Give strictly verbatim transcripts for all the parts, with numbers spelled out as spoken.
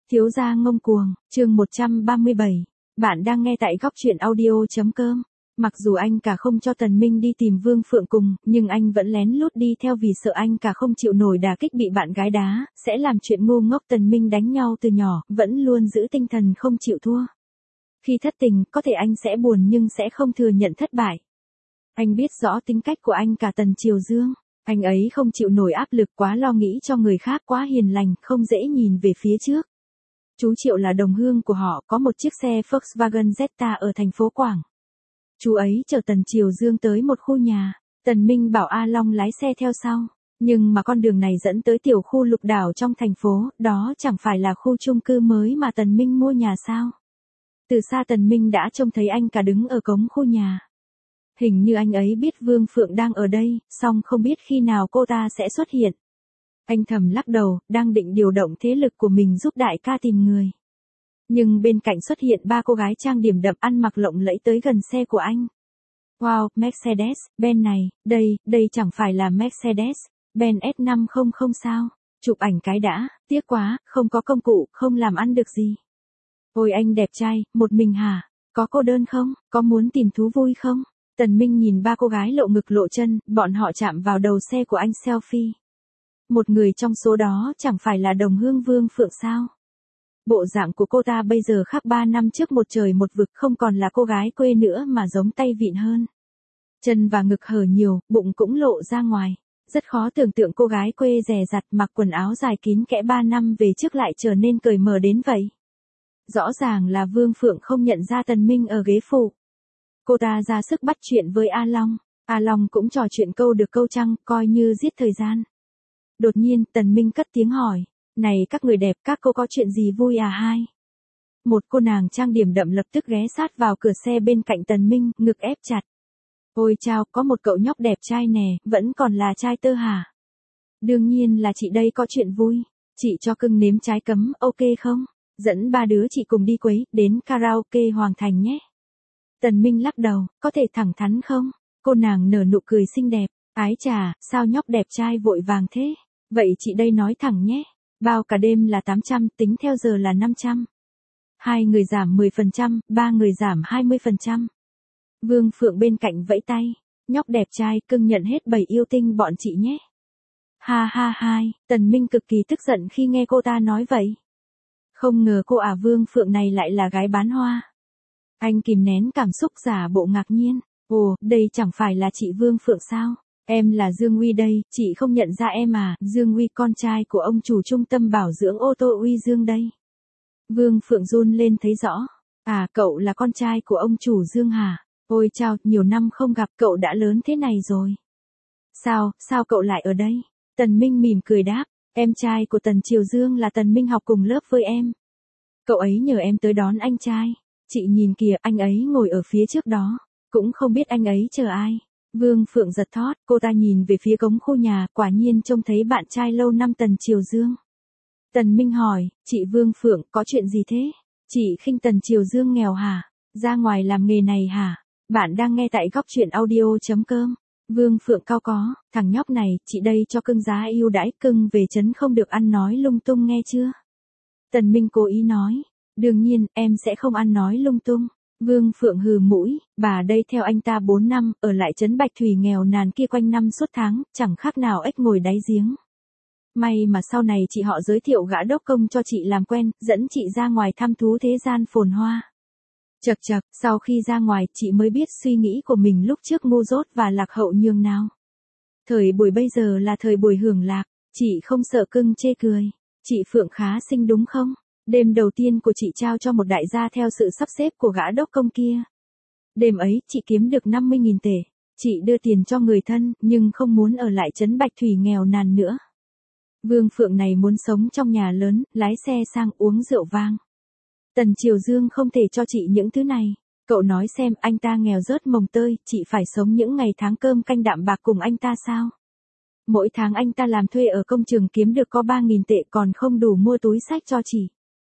Thiếu gia ngông cuồng, chương một trăm ba mươi bảy. Bạn đang nghe tại góc truyện audio.com. Mặc dù anh cả không cho Tần Minh đi tìm Vương Phượng cùng, nhưng anh vẫn lén lút đi theo vì sợ anh cả không chịu nổi đả kích bị bạn gái đá, sẽ làm chuyện ngu ngốc. Tần Minh đánh nhau từ nhỏ, vẫn luôn giữ tinh thần không chịu thua. Khi thất tình, có thể anh sẽ buồn nhưng sẽ không thừa nhận thất bại. Anh biết rõ tính cách của anh cả Tần Triều Dương. Anh ấy không chịu nổi áp lực, quá lo nghĩ cho người khác, quá hiền lành, không dễ nhìn về phía trước. Chú Triệu là đồng hương của họ, có một chiếc xe Volkswagen Jetta ở thành phố Quảng. Chú ấy chở Tần Triều Dương tới một khu nhà. Tần Minh bảo A Long lái xe theo sau. Nhưng mà con đường này dẫn tới tiểu khu Lục Đảo trong thành phố, đó chẳng phải là khu chung cư mới mà Tần Minh mua nhà sao? Từ xa Tần Minh đã trông thấy anh cả đứng ở cổng khu nhà. Hình như anh ấy biết Vương Phượng đang ở đây, song không biết khi nào cô ta sẽ xuất hiện. Anh thầm lắc đầu, đang định điều động thế lực của mình giúp đại ca tìm người. Nhưng bên cạnh xuất hiện ba cô gái trang điểm đậm ăn mặc lộng lẫy tới gần xe của anh. Wow, Mercedes-Benz này, đây, đây chẳng phải là Mercedes-Benz S năm trăm sao? Chụp ảnh cái đã, tiếc quá, không có công cụ, không làm ăn được gì. Ôi anh đẹp trai, một mình hả? Có cô đơn không? Có muốn tìm thú vui không? Tần Minh nhìn ba cô gái lộ ngực lộ chân, bọn họ chạm vào đầu xe của anh selfie. Một người trong số đó chẳng phải là đồng hương Vương Phượng sao? Bộ dạng của cô ta bây giờ khác ba năm trước một trời một vực, không còn là cô gái quê nữa mà giống tay vịn hơn. Chân và ngực hở nhiều, bụng cũng lộ ra ngoài. Rất khó tưởng tượng cô gái quê dè dặt mặc quần áo dài kín kẽ ba năm về trước lại trở nên cởi mở đến vậy. Rõ ràng là Vương Phượng không nhận ra Tần Minh ở ghế phụ. Cô ta ra sức bắt chuyện với A Long. A Long cũng trò chuyện câu được câu trăng, coi như giết thời gian. Đột nhiên, Tần Minh cất tiếng hỏi. Này các người đẹp, các cô có chuyện gì vui à hai? Một cô nàng trang điểm đậm lập tức ghé sát vào cửa xe bên cạnh Tần Minh, ngực ép chặt. Ôi chao, có một cậu nhóc đẹp trai nè, vẫn còn là trai tơ hả? Đương nhiên là chị đây có chuyện vui. Chị cho cưng nếm trái cấm, ok không? Dẫn ba đứa chị cùng đi quấy, đến karaoke Hoàng Thành nhé. Tần Minh lắc đầu, có thể thẳng thắn không? Cô nàng nở nụ cười xinh đẹp. Ái chà, sao nhóc đẹp trai vội vàng thế? Vậy chị đây nói thẳng nhé. Bao cả đêm là tám trăm, tính theo giờ là năm trăm. Hai người giảm mười phần trăm, ba người giảm hai mươi phần trăm. Vương Phượng bên cạnh vẫy tay. Nhóc đẹp trai, cưng nhận hết bảy yêu tinh bọn chị nhé. Ha ha hai, Tần Minh cực kỳ tức giận khi nghe cô ta nói vậy. Không ngờ cô ả Vương Phượng này lại là gái bán hoa. Anh kìm nén cảm xúc giả bộ ngạc nhiên. Ồ, đây chẳng phải là chị Vương Phượng sao? Em là Dương Uy đây, chị không nhận ra em à? Dương Uy con trai của ông chủ trung tâm bảo dưỡng ô tô Uy Dương đây. Vương Phượng run lên thấy rõ. À, cậu là con trai của ông chủ Dương hả? Ôi chao, nhiều năm không gặp, cậu đã lớn thế này rồi. Sao, sao cậu lại ở đây? Tần Minh mỉm cười đáp. Em trai của Tần Triều Dương là Tần Minh học cùng lớp với em. Cậu ấy nhờ em tới đón anh trai. Chị nhìn kìa, anh ấy ngồi ở phía trước đó. Cũng không biết anh ấy chờ ai. Vương Phượng giật thót, cô ta nhìn về phía cổng khu nhà, quả nhiên trông thấy bạn trai lâu năm Tần Triều Dương. Tần Minh hỏi, chị Vương Phượng, có chuyện gì thế? Chị khinh Tần Triều Dương nghèo hả? Ra ngoài làm nghề này hả? Bạn đang nghe tại góc truyện audio.com. Vương Phượng cao có, thằng nhóc này, chị đây cho cưng giá yêu đãi, cưng về trấn không được ăn nói lung tung nghe chưa? Tần Minh cố ý nói, đương nhiên, em sẽ không ăn nói lung tung. Vương Phượng hừ mũi, bà đây theo anh ta bốn năm, ở lại trấn Bạch Thủy nghèo nàn kia quanh năm suốt tháng, chẳng khác nào ếch ngồi đáy giếng. May mà sau này chị họ giới thiệu gã đốc công cho chị làm quen, dẫn chị ra ngoài thăm thú thế gian phồn hoa. Chật chật, sau khi ra ngoài, chị mới biết suy nghĩ của mình lúc trước ngu dốt và lạc hậu nhường nào. Thời buổi bây giờ là thời buổi hưởng lạc, chị không sợ cưng chê cười. Chị Phượng khá xinh đúng không? Đêm đầu tiên của chị trao cho một đại gia theo sự sắp xếp của gã đốc công kia. Đêm ấy, chị kiếm được năm mươi nghìn tệ. Chị đưa tiền cho người thân, nhưng không muốn ở lại trấn Bạch Thủy nghèo nàn nữa. Vương Phượng này muốn sống trong nhà lớn, lái xe sang uống rượu vang. Tần Triều Dương không thể cho chị những thứ này. Cậu nói xem, anh ta nghèo rớt mồng tơi, chị phải sống những ngày tháng cơm canh đạm bạc cùng anh ta sao? Mỗi tháng anh ta làm thuê ở công trường kiếm được có ba nghìn tệ còn không đủ mua túi xách cho chị.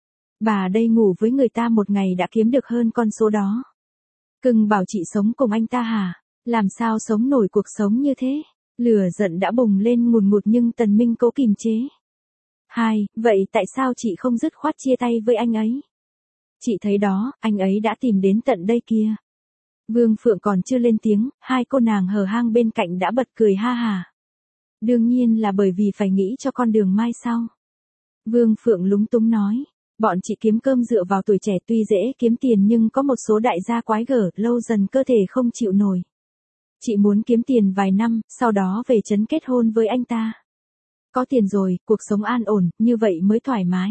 Bà đây ngủ với người ta một ngày đã kiếm được hơn con số đó. Cưng bảo chị sống cùng anh ta hả? Làm sao sống nổi cuộc sống như thế? Lửa giận đã bùng lên ngùn ngụt nhưng Tần Minh cố kìm chế. Hai, vậy tại sao chị không dứt khoát chia tay với anh ấy? Chị thấy đó, anh ấy đã tìm đến tận đây kia. Vương Phượng còn chưa lên tiếng, hai cô nàng hờ hang bên cạnh đã bật cười ha hà. Đương nhiên là bởi vì phải nghĩ cho con đường mai sau. Vương Phượng lúng túng nói, bọn chị kiếm cơm dựa vào tuổi trẻ tuy dễ kiếm tiền nhưng có một số đại gia quái gở, lâu dần cơ thể không chịu nổi. Chị muốn kiếm tiền vài năm, sau đó về trấn kết hôn với anh ta. Có tiền rồi, cuộc sống an ổn, như vậy mới thoải mái.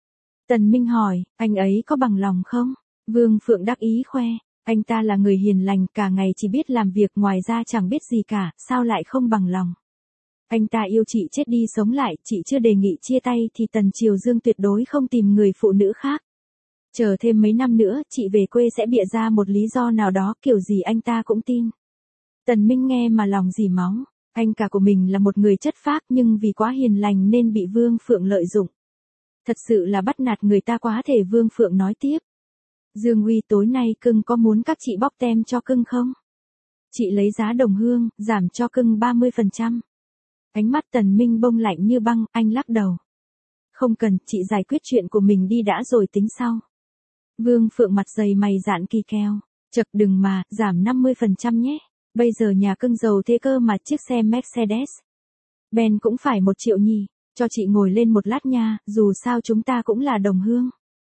Tần Minh hỏi, anh ấy có bằng lòng không? Vương Phượng đắc ý khoe, anh ta là người hiền lành, cả ngày chỉ biết làm việc, ngoài ra chẳng biết gì cả, sao lại không bằng lòng? Anh ta yêu chị chết đi sống lại, chị chưa đề nghị chia tay thì Tần Triều Dương tuyệt đối không tìm người phụ nữ khác. Chờ thêm mấy năm nữa, chị về quê sẽ bịa ra một lý do nào đó, kiểu gì anh ta cũng tin. Tần Minh nghe mà lòng dỉ máu, anh cả của mình là một người chất phác nhưng vì quá hiền lành nên bị Vương Phượng lợi dụng. Thật sự là bắt nạt người ta quá thể. Vương Phượng nói tiếp. Dương Uy, tối nay cưng có muốn các chị bóc tem cho cưng không? Chị lấy giá đồng hương, giảm cho cưng ba mươi phần trăm. Ánh mắt Tần Minh bông lạnh như băng, anh lắc đầu. Không cần, chị giải quyết chuyện của mình đi đã rồi tính sau. Vương Phượng mặt dày mày dạn kỳ kèo. Chật đừng mà, giảm năm mươi phần trăm nhé. Bây giờ nhà cưng giàu thế cơ mà, chiếc xe Mercedes Benz cũng phải một triệu nhỉ. Cho chị ngồi lên một lát nha, dù sao chúng ta cũng là đồng hương.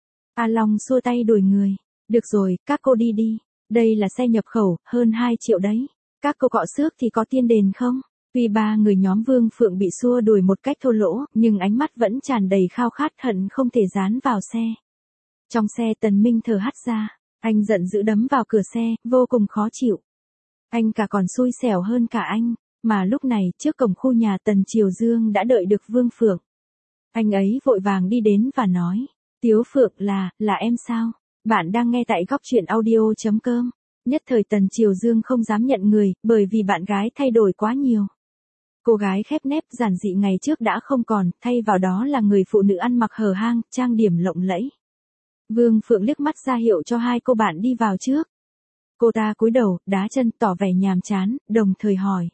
A Long xua tay đuổi người. Được rồi, các cô đi đi. Đây là xe nhập khẩu, hơn hai triệu đấy. Các cô cọ xước thì có tiên đền không? Tuy ba người nhóm Vương Phượng bị xua đuổi một cách thô lỗ, nhưng ánh mắt vẫn tràn đầy khao khát hận không thể dán vào xe. Trong xe Tần Minh thở hắt ra, anh giận dữ đấm vào cửa xe, vô cùng khó chịu. Anh cả còn xui xẻo hơn cả anh, mà lúc này trước cổng khu nhà Tần Triều Dương đã đợi được Vương Phượng. Anh ấy vội vàng đi đến và nói, Tiếu Phượng là, là em sao? Bạn đang nghe tại góc truyện audio chấm com. Nhất thời Tần Triều Dương không dám nhận người, bởi vì bạn gái thay đổi quá nhiều. Cô gái khép nép giản dị ngày trước đã không còn, thay vào đó là người phụ nữ ăn mặc hở hang, trang điểm lộng lẫy. Vương Phượng liếc mắt ra hiệu cho hai cô bạn đi vào trước. Cô ta cúi đầu, đá chân, tỏ vẻ nhàm chán, đồng thời hỏi.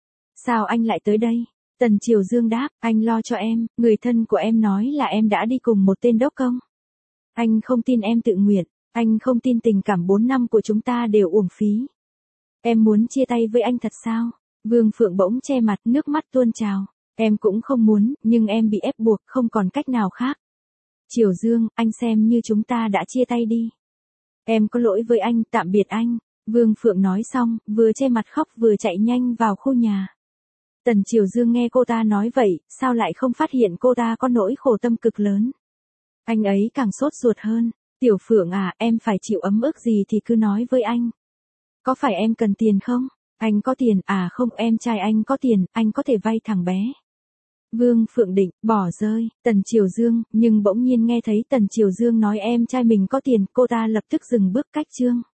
Sao anh lại tới đây? Tần Triều Dương đáp, anh lo cho em, người thân của em nói là em đã đi cùng một tên đốc công. Anh không tin em tự nguyện, anh không tin tình cảm bốn năm của chúng ta đều uổng phí. Em muốn chia tay với anh thật sao? Vương Phượng bỗng che mặt, nước mắt tuôn trào. Em cũng không muốn, nhưng em bị ép buộc, không còn cách nào khác. Triều Dương, anh xem như chúng ta đã chia tay đi. Em có lỗi với anh, tạm biệt anh. Vương Phượng nói xong, vừa che mặt khóc vừa chạy nhanh vào khu nhà. Tần Triều Dương nghe cô ta nói vậy, sao lại không phát hiện cô ta có nỗi khổ tâm cực lớn. Anh ấy càng sốt ruột hơn. Tiểu Phượng à, em phải chịu ấm ức gì thì cứ nói với anh. Có phải em cần tiền không? Anh có tiền, à không, em trai anh có tiền, anh có thể vay thằng bé. Vương Phượng định, bỏ rơi, Tần Triều Dương, nhưng bỗng nhiên nghe thấy Tần Triều Dương nói em trai mình có tiền, cô ta lập tức dừng bước cách chương.